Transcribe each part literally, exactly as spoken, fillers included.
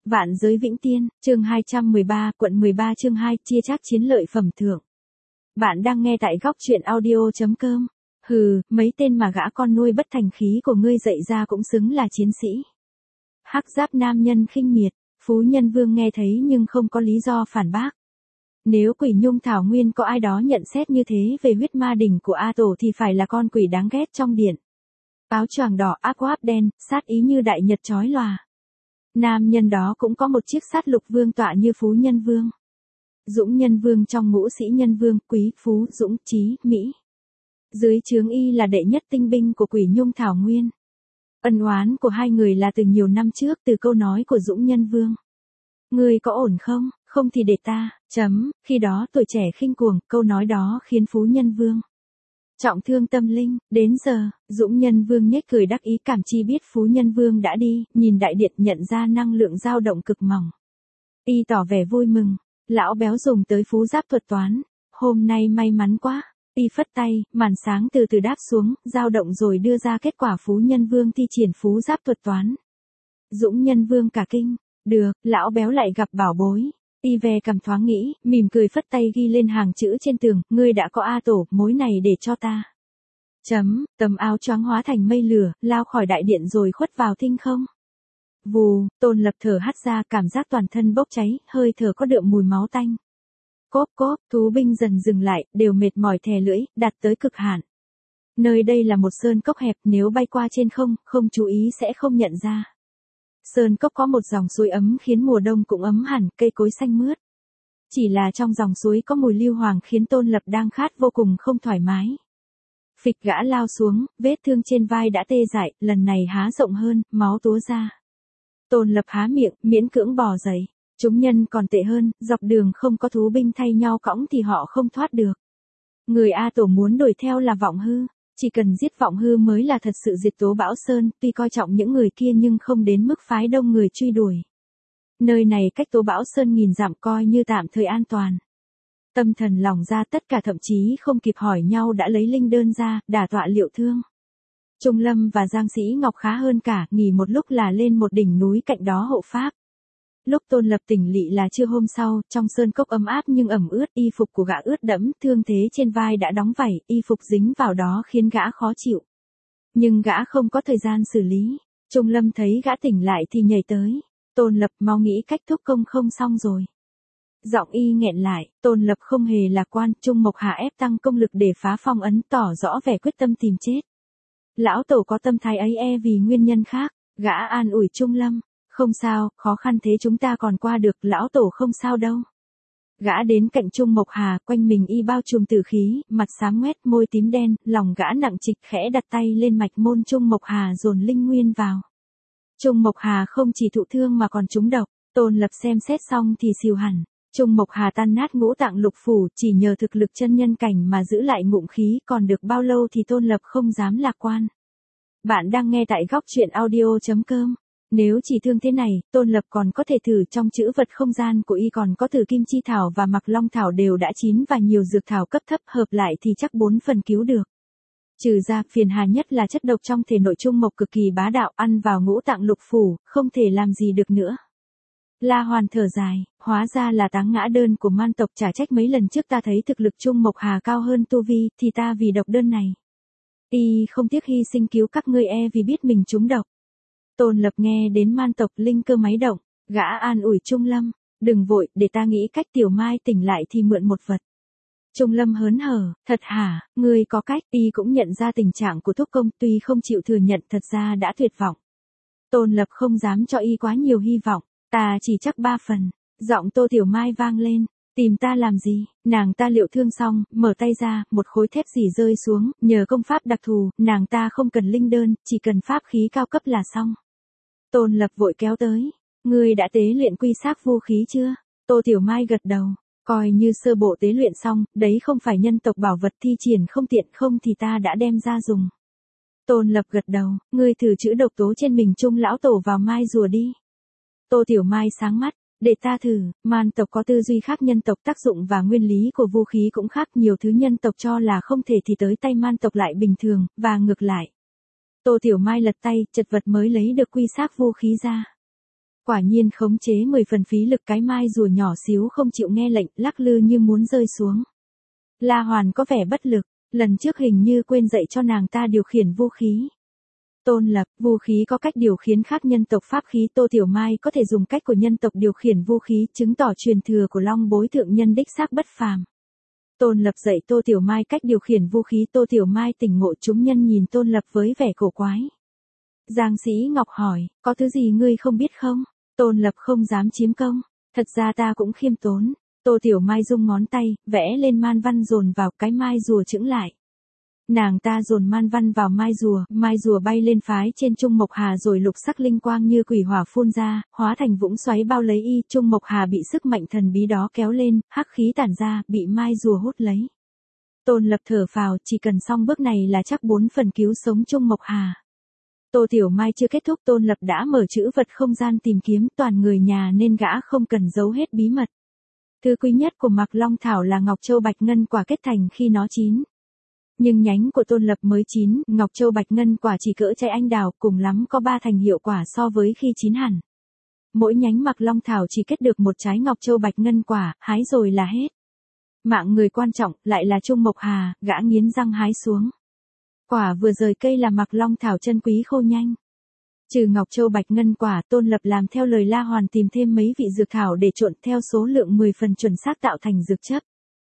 Vạn giới vĩnh tiên, chương hai trăm mười ba, quận mười ba chương hai, chia chác chiến lợi phẩm thưởng. Bạn đang nghe tại góc truyện audio chấm com. Hừ, mấy tên mà gã con nuôi bất thành khí của ngươi dạy ra cũng xứng là chiến sĩ. Hắc giáp nam nhân khinh miệt, Phú Nhân Vương nghe thấy nhưng không có lý do phản bác. Nếu Quỷ Nhung Thảo Nguyên có ai đó nhận xét như thế về huyết ma đỉnh của A Tổ thì phải là con quỷ đáng ghét trong điện. Áo choàng đỏ ác quáp đen, sát ý như đại nhật chói lòa. Nam nhân đó cũng có một chiếc sát lục vương tọa như Phú Nhân Vương. Dũng Nhân Vương trong ngũ sĩ Nhân Vương, quý, phú, dũng, trí, mỹ. Dưới trướng y là đệ nhất tinh binh của Quỷ Nhung Thảo Nguyên. Ân oán của hai người là từ nhiều năm trước từ câu nói của Dũng Nhân Vương. Ngươi có ổn không, không thì để ta, chấm, khi đó tuổi trẻ khinh cuồng, câu nói đó khiến Phú Nhân Vương trọng thương tâm linh. Đến giờ, Dũng Nhân Vương nhếch cười đắc ý, cảm chi biết Phú Nhân Vương đã đi, nhìn đại điện nhận ra năng lượng dao động cực mỏng. Y tỏ vẻ vui mừng, lão béo dùng tới phú giáp thuật toán, hôm nay may mắn quá. Y phất tay, màn sáng từ từ đáp xuống, dao động rồi đưa ra kết quả Phú Nhân Vương thi triển phú giáp thuật toán. Dũng Nhân Vương cả kinh, được, lão béo lại gặp bảo bối. Y ve cầm thoáng nghĩ, mỉm cười phất tay ghi lên hàng chữ trên tường, ngươi đã có A Tổ, mối này để cho ta. Chấm, tầm áo choáng hóa thành mây lửa, lao khỏi đại điện rồi khuất vào tinh không. Vù, Tôn Lập thở hắt ra, cảm giác toàn thân bốc cháy, hơi thở có đượm mùi máu tanh. Cốp cốp, thú binh dần dừng lại, đều mệt mỏi thè lưỡi, đạt tới cực hạn. Nơi đây là một sơn cốc hẹp, nếu bay qua trên không, không chú ý sẽ không nhận ra. Sơn cốc có một dòng suối ấm khiến mùa đông cũng ấm hẳn, cây cối xanh mướt. Chỉ là trong dòng suối có mùi lưu hoàng khiến Tôn Lập đang khát vô cùng không thoải mái. Phịch gã lao xuống, vết thương trên vai đã tê dại, lần này há rộng hơn, máu túa ra. Tôn Lập há miệng, miễn cưỡng bò dậy. Chúng nhân còn tệ hơn, dọc đường không có thú binh thay nhau cõng thì họ không thoát được. Người A Tổ muốn đuổi theo là Vọng Hư. Chỉ cần giết Vọng Hư mới là thật sự diệt Tố Bão Sơn, tuy coi trọng những người kia nhưng không đến mức phái đông người truy đuổi. Nơi này cách Tố Bão Sơn nghìn dặm coi như tạm thời an toàn. Tâm thần lòng ra tất cả thậm chí không kịp hỏi nhau đã lấy linh đơn ra, đả tọa liệu thương. Trung Lâm và Giang Sĩ Ngọc khá hơn cả, nghỉ một lúc là lên một đỉnh núi cạnh đó hộ pháp. Lúc Tôn Lập tỉnh lị là trưa hôm sau, trong sơn cốc ấm áp nhưng ẩm ướt, y phục của gã ướt đẫm, thương thế trên vai đã đóng vảy, y phục dính vào đó khiến gã khó chịu. Nhưng gã không có thời gian xử lý. Trung Lâm thấy gã tỉnh lại thì nhảy tới. Tôn Lập mau nghĩ cách thúc công không xong rồi. Giọng y nghẹn lại, Tôn Lập không hề lạc quan, Trung Mộc Hà ép tăng công lực để phá phong ấn, tỏ rõ vẻ quyết tâm tìm chết. Lão Tổ có tâm thái ấy e vì nguyên nhân khác, gã an ủi Trung Lâm. Không sao, khó khăn thế chúng ta còn qua được, lão Tổ không sao đâu. Gã đến cạnh Trung Mộc Hà, quanh mình y bao trùm tử khí, mặt xám ngoét, môi tím đen, lòng gã nặng trịch, khẽ đặt tay lên mạch môn Trung Mộc Hà dồn linh nguyên vào. Trung Mộc Hà không chỉ thụ thương mà còn trúng độc, Tôn Lập xem xét xong thì xìu hẳn. Trung Mộc Hà tan nát ngũ tạng lục phủ, chỉ nhờ thực lực chân nhân cảnh mà giữ lại ngụm khí, còn được bao lâu thì Tôn Lập không dám lạc quan. Bạn đang nghe tại góc truyện audio chấm com. Nếu chỉ thương thế này, Tôn Lập còn có thể thử trong chữ vật không gian của y còn có thử kim chi thảo và mặc long thảo đều đã chín và nhiều dược thảo cấp thấp hợp lại thì chắc bốn phần cứu được. Trừ ra, phiền hà nhất là chất độc trong thể nội Trung Mộc cực kỳ bá đạo, ăn vào ngũ tạng lục phủ, không thể làm gì được nữa. La Hoàn thở dài, hóa ra là táng ngã đơn của man tộc, chả trách mấy lần trước ta thấy thực lực Trung Mộc Hà cao hơn tu vi, thì ta vì độc đơn này. Y không tiếc hy sinh cứu các ngươi e vì biết mình trúng độc. Tôn Lập nghe đến man tộc linh cơ máy động, gã an ủi Trung Lâm, đừng vội, để ta nghĩ cách Tiểu Mai tỉnh lại thì mượn một vật. Trung Lâm hớn hở, thật hả, ngươi có cách, y cũng nhận ra tình trạng của thúc công, tuy không chịu thừa nhận thật ra đã tuyệt vọng. Tôn Lập không dám cho y quá nhiều hy vọng, ta chỉ chắc ba phần, giọng Tô Tiểu Mai vang lên, tìm ta làm gì, nàng ta liệu thương xong, mở tay ra, một khối thép dỉ rơi xuống, nhờ công pháp đặc thù, nàng ta không cần linh đơn, chỉ cần pháp khí cao cấp là xong. Tôn Lập vội kéo tới, ngươi đã tế luyện quy xác vô khí chưa? Tô Tiểu Mai gật đầu, coi như sơ bộ tế luyện xong, đấy không phải nhân tộc bảo vật thi triển không tiện, không thì ta đã đem ra dùng. Tôn Lập gật đầu, ngươi thử chữ độc tố trên mình Trung lão Tổ vào mai rùa đi. Tô Tiểu Mai sáng mắt, để ta thử, man tộc có tư duy khác nhân tộc, tác dụng và nguyên lý của vũ khí cũng khác, nhiều thứ nhân tộc cho là không thể thì tới tay man tộc lại bình thường, và ngược lại. Tô Tiểu Mai lật tay, chật vật mới lấy được quy xác vũ khí ra. Quả nhiên khống chế mười phần phí lực, cái mai rùa nhỏ xíu không chịu nghe lệnh, lắc lư như muốn rơi xuống. La Hoàn có vẻ bất lực, lần trước hình như quên dạy cho nàng ta điều khiển vũ khí. Tôn Lập, vũ khí có cách điều khiển khác nhân tộc pháp khí, Tô Tiểu Mai có thể dùng cách của nhân tộc điều khiển vũ khí, chứng tỏ truyền thừa của Long Bối thượng nhân đích xác bất phàm. Tôn Lập dạy Tô Tiểu Mai cách điều khiển vũ khí, Tô Tiểu Mai tỉnh ngộ. Chúng nhân nhìn Tôn Lập với vẻ cổ quái. Giang Sĩ Ngọc hỏi, có thứ gì ngươi không biết không? Tôn Lập không dám chiếm công, thật ra ta cũng khiêm tốn. Tô Tiểu Mai rung ngón tay, vẽ lên man văn dồn vào, cái mai rùa chững lại. Nàng ta dồn man văn vào mai rùa, mai rùa bay lên phái trên Trung Mộc Hà rồi lục sắc linh quang như quỷ hỏa phun ra, hóa thành vũng xoáy bao lấy y. Trung Mộc Hà bị sức mạnh thần bí đó kéo lên, hắc khí tản ra, bị mai rùa hút lấy. Tôn Lập thở phào, chỉ cần xong bước này là chắc bốn phần cứu sống Trung Mộc Hà. Tô Tiểu Mai chưa kết thúc, Tôn Lập đã mở chữ vật không gian tìm kiếm toàn người nhà nên gã không cần giấu hết bí mật. Thứ quý nhất của Mạc Long Thảo là Ngọc Châu Bạch Ngân quả kết thành khi nó chín. Nhưng nhánh của Tôn Lập mới chín, Ngọc Châu Bạch Ngân quả chỉ cỡ trái anh đào, cùng lắm có ba thành hiệu quả so với khi chín hẳn. Mỗi nhánh Mạc Long Thảo chỉ kết được một trái Ngọc Châu Bạch Ngân quả, hái rồi là hết. Mạng người quan trọng, lại là Trung Mộc Hà, gã nghiến răng hái xuống. Quả vừa rời cây là Mạc Long Thảo chân quý khô nhanh. Trừ Ngọc Châu Bạch Ngân quả, Tôn Lập làm theo lời La Hoàn tìm thêm mấy vị dược thảo để trộn theo số lượng mười phần chuẩn xác tạo thành dược chất.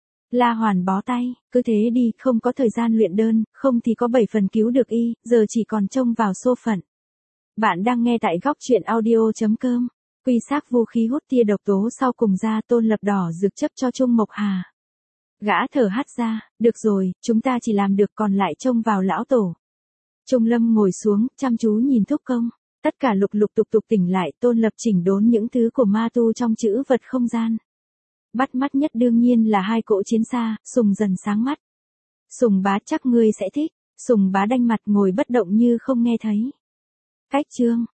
La Hoàn bó tay, cứ thế đi, không có thời gian luyện đơn, không thì có bảy phần cứu được y, giờ chỉ còn trông vào số phận. Bạn đang nghe tại góc truyện audio chấm com. Quy xác vũ khí hút tia độc tố sau cùng ra, Tôn Lập đỏ dược chấp cho Trung Mộc Hà. Gã thở hắt ra, được rồi, chúng ta chỉ làm được còn lại trông vào lão tổ. Trung Lâm ngồi xuống, chăm chú nhìn thúc công. Tất cả lục lục tục tục tỉnh lại, Tôn Lập chỉnh đốn những thứ của ma tu trong chữ vật không gian. Bắt mắt nhất đương nhiên là hai cỗ chiến xa, Sùng dần sáng mắt. Sùng bá chắc ngươi sẽ thích. Sùng bá đanh mặt ngồi bất động như không nghe thấy. Cách chương.